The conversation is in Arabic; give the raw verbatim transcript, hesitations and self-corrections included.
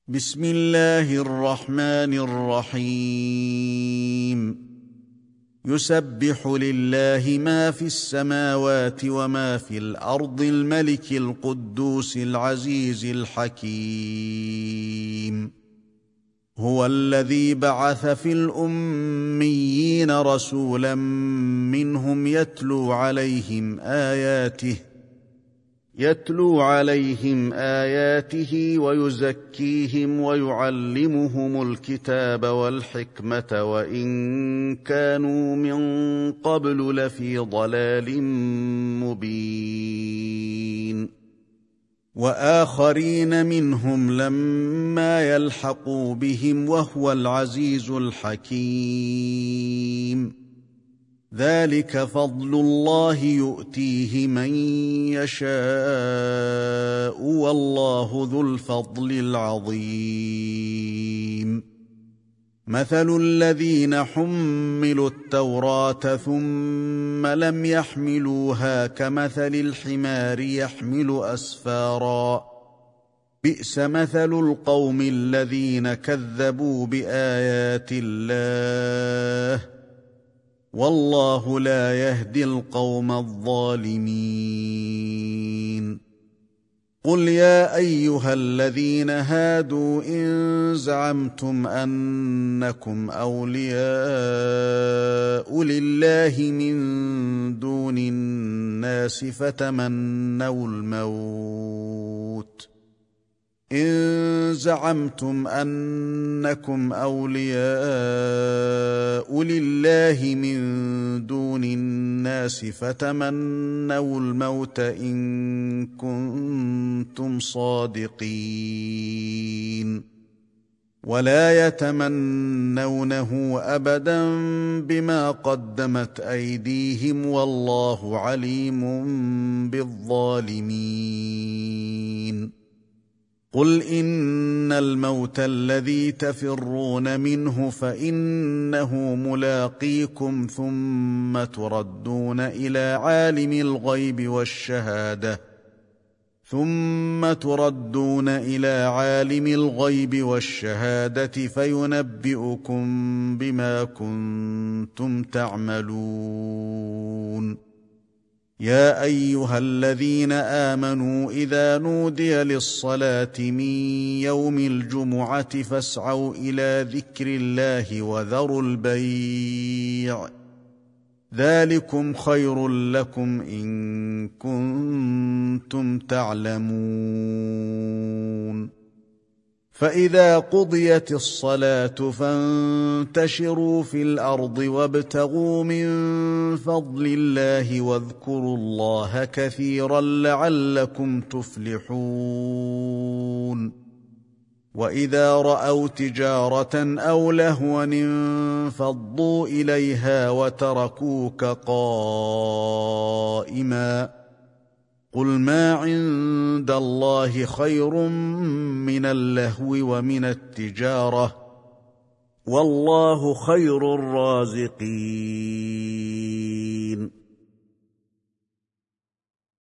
بسم الله الرحمن الرحيم يسبح لله ما في السماوات وما في الأرض الملك القدوس العزيز الحكيم هو الذي بعث في الأميين رسولا منهم يتلو عليهم آياته يتلو عليهم آياته ويزكيهم ويعلمهم الكتاب والحكمة وإن كانوا من قبل لفي ضلال مبين وآخرين منهم لما يلحقوا بهم وهو العزيز الحكيم ذلك فضل الله يؤتيه من يشاء والله ذو الفضل العظيم مثل الذين حملوا التوراة ثم لم يحملوها كمثل الحمار يحمل أسفارا بئس مثل القوم الذين كذبوا بآيات الله والله لا يهدي القوم الظالمين قل يا أيها الذين هادوا إن زعمتم أنكم أولياء لله من دون الناس فتمنوا الموت إن زعمتم أنكم أولياء لله من دون الناس فتمنوا الموت إن كنتم صادقين ولا يتمنونه أبدا بما قدمت أيديهم والله عليم بالظالمين قل إن الموت الذي تفرون منه فإنه ملاقيكم ثم تردون إلى عالم الغيب والشهادة ثم تردون إلى عالم الغيب والشهادة فينبئكم بما كنتم تعملون يا أيها الذين آمنوا إذا نودي للصلاة من يوم الجمعة فاسعوا إلى ذكر الله وذروا البيع ذلكم خير لكم إن كنتم تعلمون فإذا قضيت الصلاة فانتشروا في الأرض وابتغوا من فضل الله واذكروا الله كثيرا لعلكم تفلحون وإذا رأوا تجارة أو لهوا انفضوا إليها وتركوك قائما قل ما عند الله خير من اللهو ومن التجارة والله خير الرازقين